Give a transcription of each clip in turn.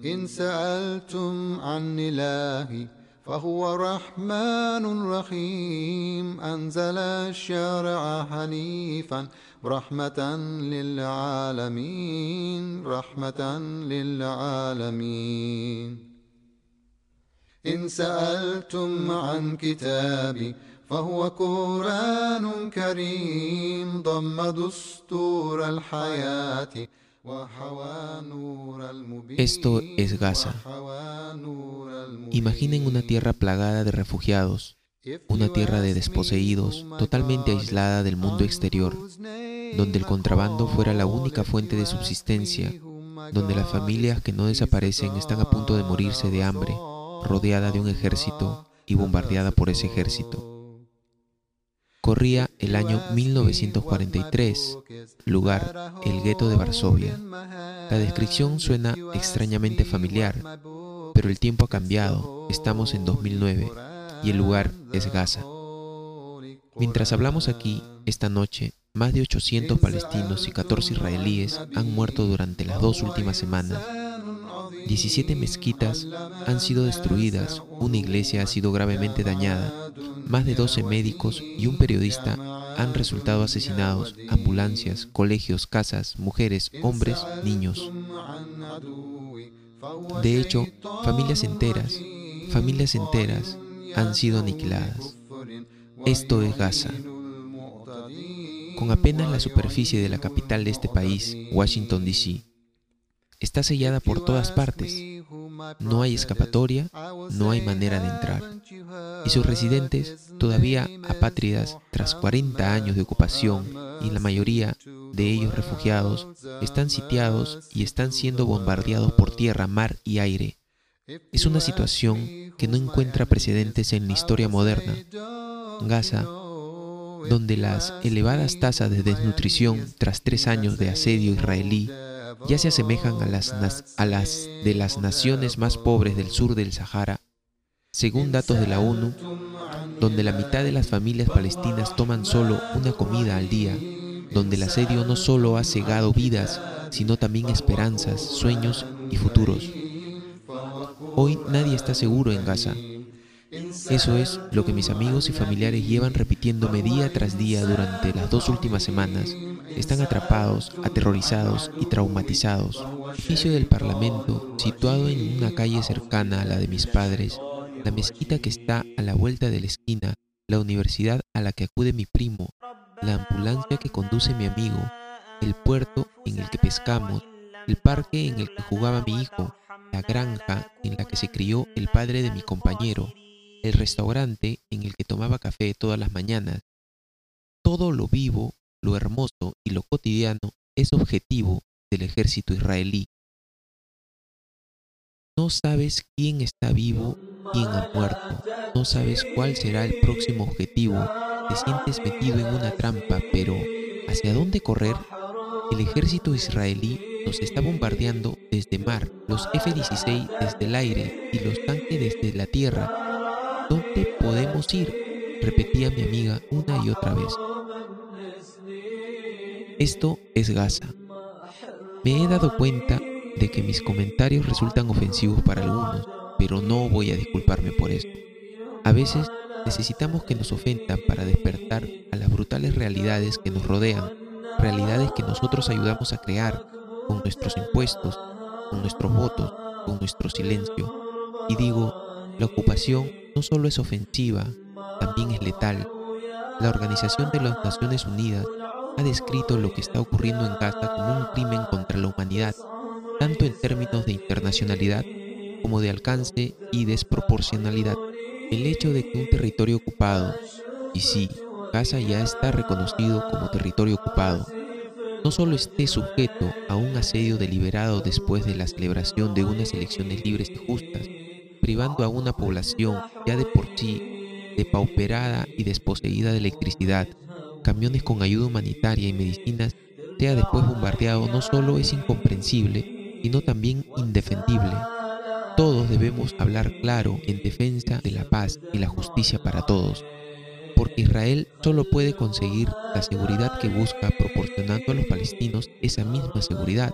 إن سألتم عن إلهي فهو رحمن رحيم أنزل الشرع حنيفا رحمة للعالمين رحمة للعالمين إن سألتم عن كتابي فهو قرآن كريم ضم دستور الحياة وحوى نور المبين. Esto es Gaza. Imaginen una tierra plagada de refugiados, una tierra de desposeídos, totalmente aislada del mundo exterior, donde el contrabando fuera la única fuente de subsistencia, donde las familias que no desaparecen están a punto de morirse de hambre, rodeada de un ejército y bombardeada por ese ejército. Corría el año 1943, lugar, el gueto de Varsovia. La descripción suena extrañamente familiar, pero el tiempo ha cambiado, estamos en 2009 y el lugar es Gaza. Mientras hablamos aquí, esta noche, más de 800 palestinos y 14 israelíes han muerto durante las 2 últimas semanas. 17 mezquitas han sido destruidas, una iglesia ha sido gravemente dañada, más de 12 médicos y un periodista han resultado asesinados, ambulancias, colegios, casas, mujeres, hombres, niños. De hecho, familias enteras han sido aniquiladas. Esto es Gaza. Con apenas la superficie de la capital de este país, Washington, D.C., está sellada por todas partes. No hay escapatoria, no hay manera de entrar. Y sus residentes, todavía apátridas tras 40 años de ocupación, y la mayoría de ellos refugiados, están sitiados y están siendo bombardeados por tierra, mar y aire. Es una situación que no encuentra precedentes en la historia moderna. Gaza, donde las elevadas tasas de desnutrición tras 3 años de asedio israelí ya se asemejan a las de las naciones más pobres del sur del Sahara, según datos de la ONU, donde la mitad de las familias palestinas toman solo una comida al día, donde el asedio no solo ha cegado vidas, sino también esperanzas, sueños y futuros. Hoy nadie está seguro en Gaza. Eso es lo que mis amigos y familiares llevan repitiéndome día tras día durante las 2 últimas semanas. Están atrapados, aterrorizados y traumatizados. El edificio del Parlamento, situado en una calle cercana a la de mis padres, la mezquita que está a la vuelta de la esquina, la universidad a la que acude mi primo, la ambulancia que conduce mi amigo, el puerto en el que pescamos, el parque en el que jugaba mi hijo, la granja en la que se crió el padre de mi compañero, el restaurante en el que tomaba café todas las mañanas. Todo lo vivo, lo hermoso y lo cotidiano es objetivo del ejército israelí. No sabes quién está vivo, quién ha muerto. No sabes cuál será el próximo objetivo. Te sientes metido en una trampa, pero ¿hacia dónde correr? El ejército israelí nos está bombardeando desde mar, los F-16 desde el aire y los tanques desde la tierra. ¿Dónde podemos ir?, repetía mi amiga una y otra vez. Esto es Gaza. Me he dado cuenta de que mis comentarios resultan ofensivos para algunos, pero no voy a disculparme por eso. A veces necesitamos que nos ofendan para despertar a las brutales realidades que nos rodean, realidades que nosotros ayudamos a crear con nuestros impuestos, con nuestros votos, con nuestro silencio. Y digo, la ocupación no solo es ofensiva, también es letal. La Organización de las Naciones Unidas ha descrito lo que está ocurriendo en Gaza como un crimen contra la humanidad, tanto en términos de internacionalidad como de alcance y desproporcionalidad. El hecho de que un territorio ocupado, y sí, Gaza ya está reconocido como territorio ocupado, no solo esté sujeto a un asedio deliberado después de la celebración de unas elecciones libres y justas, privando a una población ya de por sí depauperada y desposeída de electricidad, camiones con ayuda humanitaria y medicinas, sea después bombardeado, no solo es incomprensible, sino también indefendible. Todos debemos hablar claro en defensa de la paz y la justicia para todos, porque Israel solo puede conseguir la seguridad que busca proporcionando a los palestinos esa misma seguridad.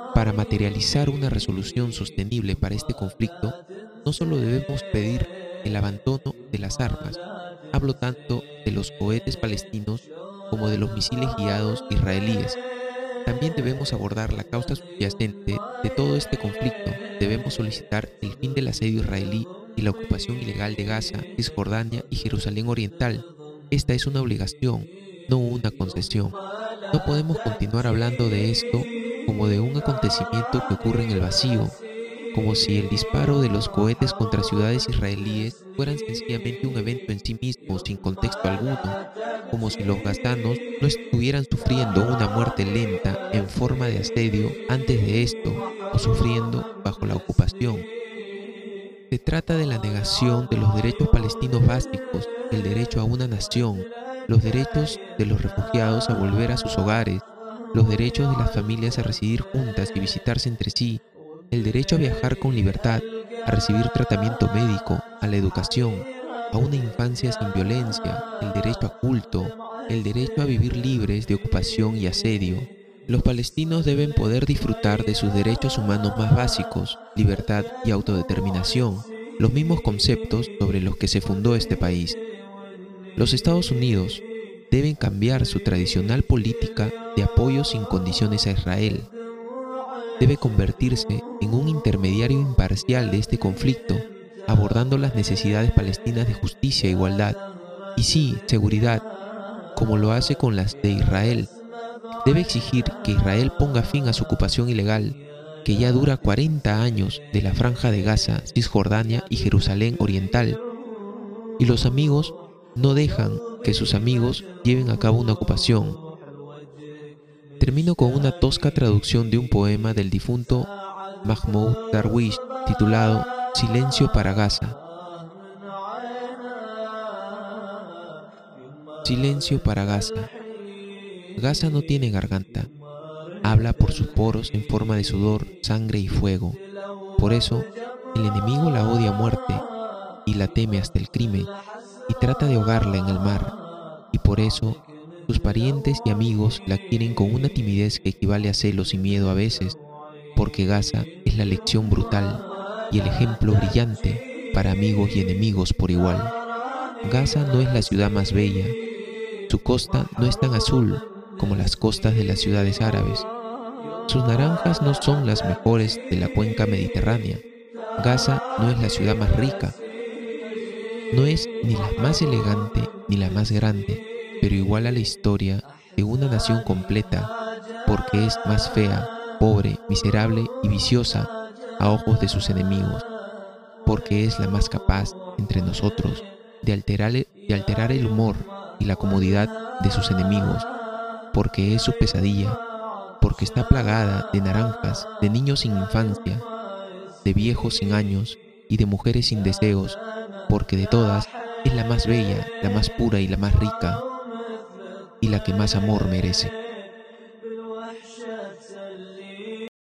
Para materializar una resolución sostenible para este conflicto, no solo debemos pedir el abandono de las armas, hablo tanto de los cohetes palestinos como de los misiles guiados israelíes. También debemos abordar la causa subyacente de todo este conflicto. Debemos solicitar el fin del asedio israelí y la ocupación ilegal de Gaza, Cisjordania y Jerusalén Oriental. Esta es una obligación, no una concesión. No podemos continuar hablando de esto como de un acontecimiento que ocurre en el vacío, como si el disparo de los cohetes contra ciudades israelíes fueran sencillamente un evento en sí mismo, sin contexto alguno, como si los gazanos no estuvieran sufriendo una muerte lenta en forma de asedio antes de esto, o sufriendo bajo la ocupación. Se trata de la negación de los derechos palestinos básicos, el derecho a una nación, los derechos de los refugiados a volver a sus hogares, los derechos de las familias a residir juntas y visitarse entre sí, el derecho a viajar con libertad, a recibir tratamiento médico, a la educación, a una infancia sin violencia, el derecho a culto, el derecho a vivir libres de ocupación y asedio. Los palestinos deben poder disfrutar de sus derechos humanos más básicos, libertad y autodeterminación, los mismos conceptos sobre los que se fundó este país. Los Estados Unidos deben cambiar su tradicional política de apoyo sin condiciones a Israel. Debe convertirse en un intermediario imparcial de este conflicto, abordando las necesidades palestinas de justicia e igualdad, y sí, seguridad, como lo hace con las de Israel. Debe exigir que Israel ponga fin a su ocupación ilegal, que ya dura 40 años, de la Franja de Gaza, Cisjordania y Jerusalén Oriental. Y los amigos no dejan que sus amigos lleven a cabo una ocupación. Termino con una tosca traducción de un poema del difunto Mahmoud Darwish titulado Silencio para Gaza. Silencio para Gaza. Gaza no tiene garganta. Habla por sus poros en forma de sudor, sangre y fuego. Por eso, el enemigo la odia a muerte y la teme hasta el crimen y trata de ahogarla en el mar. Y por eso, sus parientes y amigos la quieren con una timidez que equivale a celos y miedo a veces, porque Gaza es la lección brutal y el ejemplo brillante para amigos y enemigos por igual. Gaza no es la ciudad más bella. Su costa no es tan azul como las costas de las ciudades árabes. Sus naranjas no son las mejores de la cuenca mediterránea. Gaza no es la ciudad más rica. No es ni la más elegante ni la más grande, pero igual a la historia de una nación completa, porque es más fea, pobre, miserable y viciosa a ojos de sus enemigos, porque es la más capaz entre nosotros de alterar el humor y la comodidad de sus enemigos, porque es su pesadilla, porque está plagada de naranjas, de niños sin infancia, de viejos sin años y de mujeres sin deseos, porque de todas es la más bella, la más pura y la más rica, y la que más amor merece.